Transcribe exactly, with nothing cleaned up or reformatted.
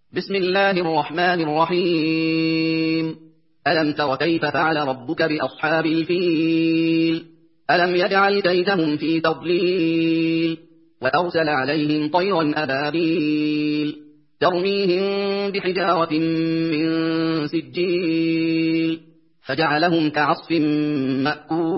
بسم الله الرحمن الرحيم. ألم تر كيف فعل ربك بأصحاب الفيل؟ ألم يجعل كيدهم في تضليل وأرسل عليهم طيرا أبابيل ترميهم بحجارة من سجيل فجعلهم كعصف مأكول.